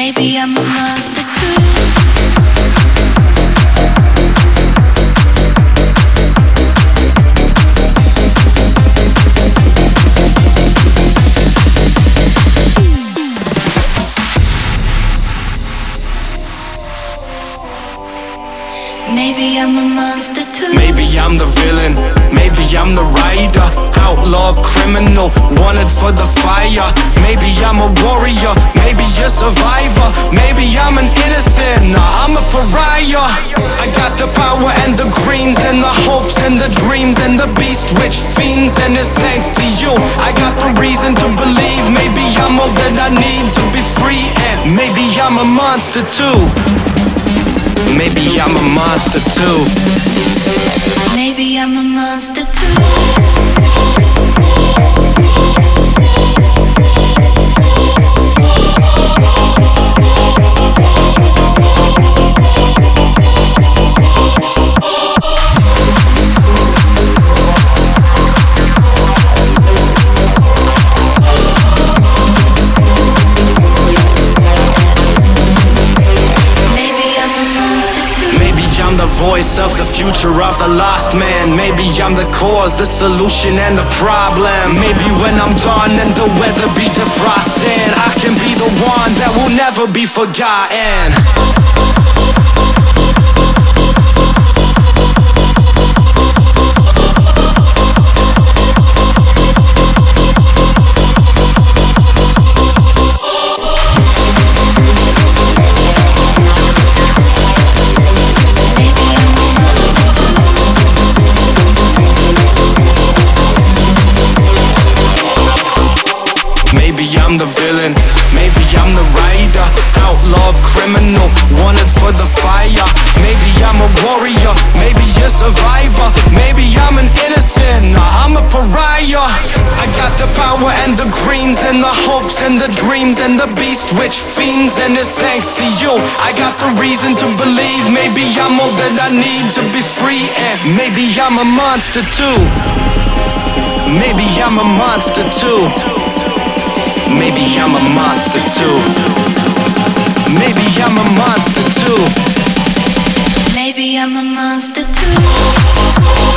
Maybe I'm a monster too. Maybe I'm a monster too. Maybe I'm the villain, maybe I'm the rider, outlaw, criminal, wanted for the fire. Maybe I'm a warrior, maybe a survivor. Maybe I'm an innocent, nah, I'm a pariah. I got the power and the greens and the hopes and the dreams and the beast which fiends, and it's thanks to you I got the reason to believe. Maybe I'm all that I need to be free, and maybe I'm a monster too. Maybe I'm a monster too. Maybe I'm a monster too. Voice of the future of the lost man. Maybe I'm the cause, the solution and the problem. Maybe when I'm done and the weather be defrosted, I can be the one that will never be forgotten. Maybe I'm the villain, maybe I'm the rider, outlaw, criminal, wanted for the fire. Maybe I'm a warrior, maybe a survivor. Maybe I'm an innocent, nah, I'm a pariah. I got the power and the greens and the hopes and the dreams and the beast which fiends, and it's thanks to you I got the reason to believe. Maybe I'm all that I need to be free, and maybe I'm a monster too. Maybe I'm a monster too. Maybe I'm a monster too. Maybe I'm a monster too. Maybe I'm a monster too.